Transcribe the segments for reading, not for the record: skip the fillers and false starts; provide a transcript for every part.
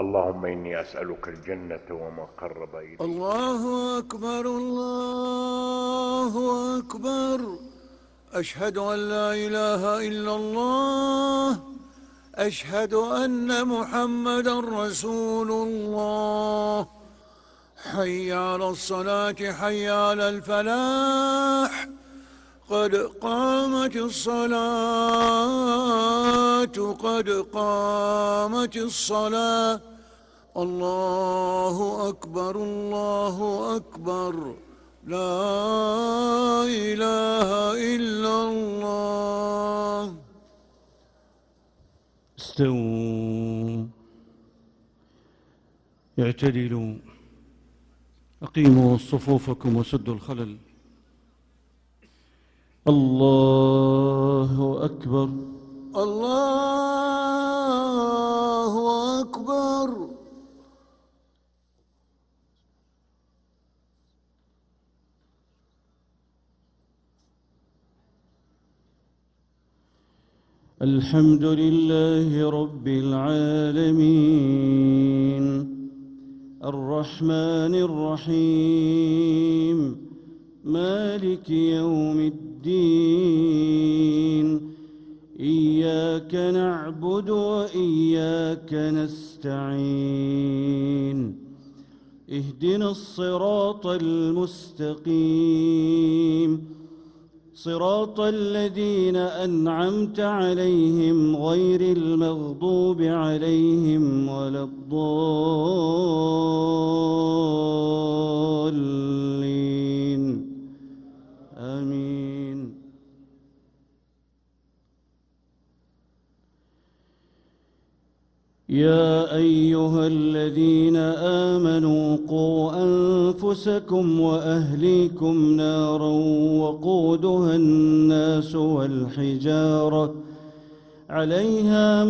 اللهم إني أسألك الجنة وما قرب إليها. الله أكبر الله أكبر. أشهد أن لا إله إلا الله. أشهد أن محمدا رسول الله. حي على الصلاة حي على الفلاح. قد قامت الصلاة قد قامت الصلاة. الله أكبر الله أكبر. لا إله إلا الله. استووا، اعتدلوا، أقيموا صفوفكم وسدوا الخلل. الله أكبر الله أكبر. الحمد لله رب العالمين، الرحمن الرحيم، مالك يوم الدين. إياك نعبد وإياك نستعين. اهدنا الصراط المستقيم، صراط الذين أنعمت عليهم غير المغضوب عليهم ولا الضالين. آمين. يا أيها الذين آمنوا قوا أنفسكم وأهليكم نارا وقودها الناس والحجارة عليها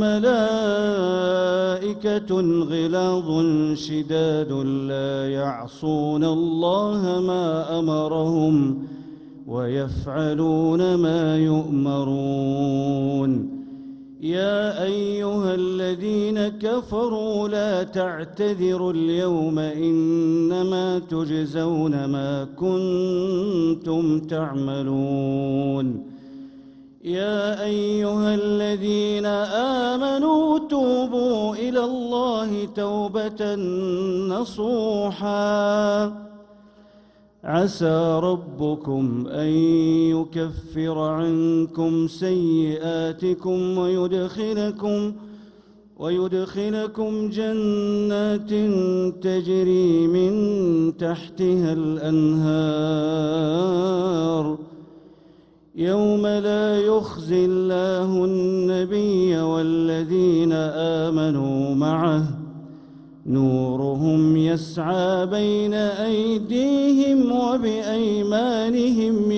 ملائكة غلاظ شداد لا يعصون الله ما أمرهم ويفعلون ما يؤمرون. يا أيها الذين كفروا لا تعتذروا اليوم، إنما تجزون ما كنتم تعملون. يا أيها الذين آمنوا توبوا إلى الله توبة نصوحا، عسى ربكم أن يكفر عنكم سيئاتكم ويدخلكم جنات تجري من تحتها الأنهار، يوم لا يخزي الله النبي والذين آمنوا معه، نورهم يسعى بين أيديهم وبأيمانهم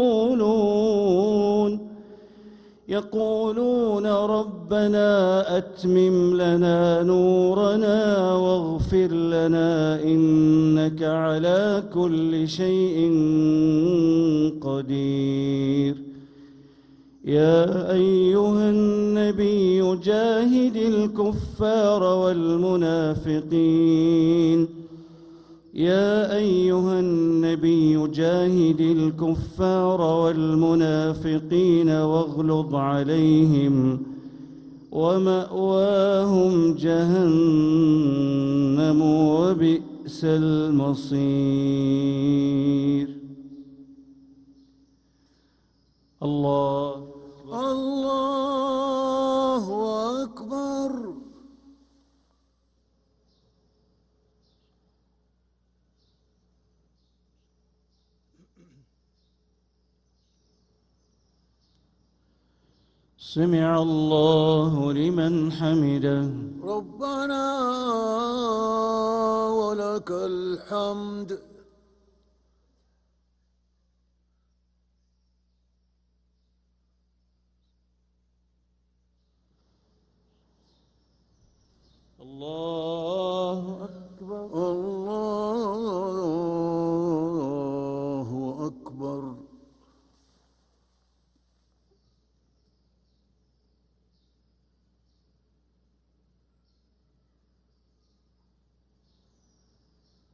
يقولون ربنا أتمم لنا نورنا واغفر لنا إنك على كل شيء قدير. يا أيها النبي جاهد الكفار والمنافقين واغلظ عليهم، ومأواهم جهنم وبئس المصير. الله أكبر. سمع الله لمن حمده. ربنا ولك الحمد. الله أكبر الله أكبر.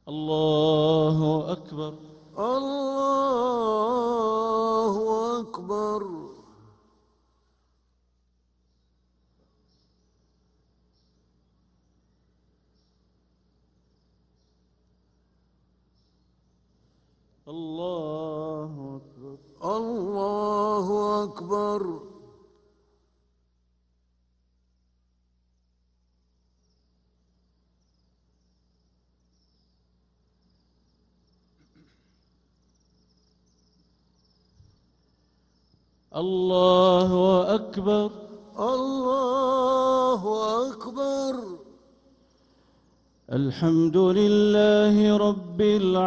الله أكبر. الله أكبر. الله أكبر. الله أكبر. الله أكبر. الله أكبر. الحمد لله رب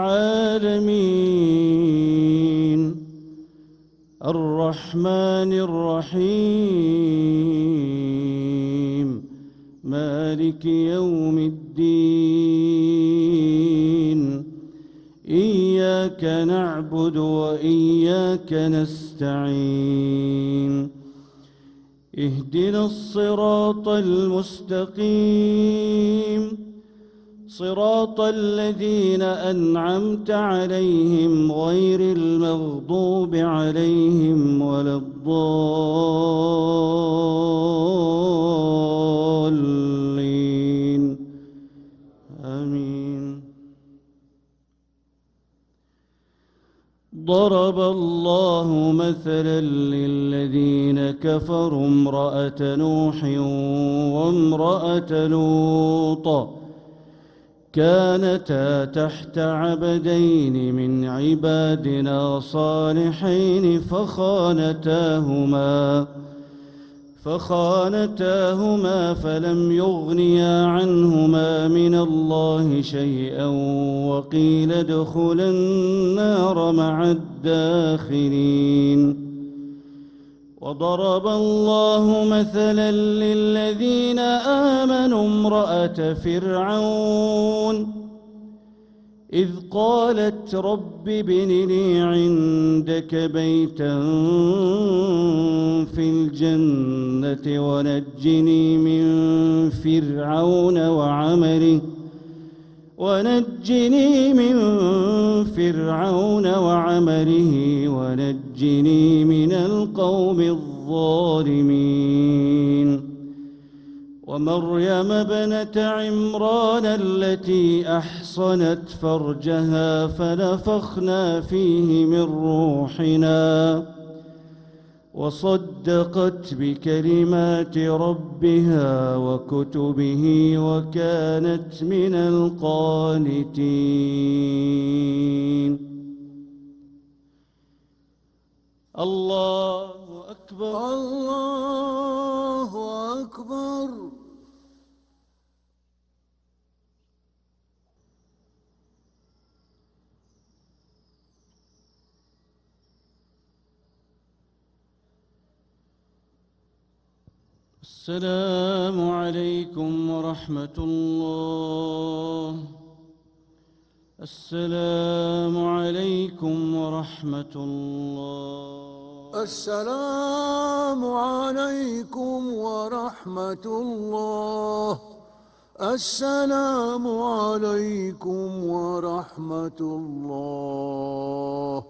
العالمين الرحمن الرحيم مالك يوم الدين إياك نعبد وإياك نستعين اهدنا الصراط المستقيم صراط الذين أنعمت عليهم غير المغضوب عليهم ولا الضالين آمين. ضرب الله مثلا للذين كفروا امرأة نوح وامرأة لوط كانتا تحت عبدين من عبادنا صالحين فخانتاهما فلم يغنيا عنهما من الله شيئا وقيل ادخلا النار مع الداخلين. وضرب الله مثلا للذين آمنوا امرأة فرعون إذ قالت رب ابن لي عندك بيتا في الجنة ونجني من فرعون وعمله ونجني من القوم الظالمين. ومريم ابنة عمران التي أحصنت فرجها فنفخنا فيه من روحنا وصدقت بكلمات ربها وكتبه وكانت من القانتين. الله أكبر. الله أكبر. السلام عليكم ورحمة الله. السلام عليكم ورحمة الله. السلام عليكم ورحمة الله. السلام عليكم ورحمة الله.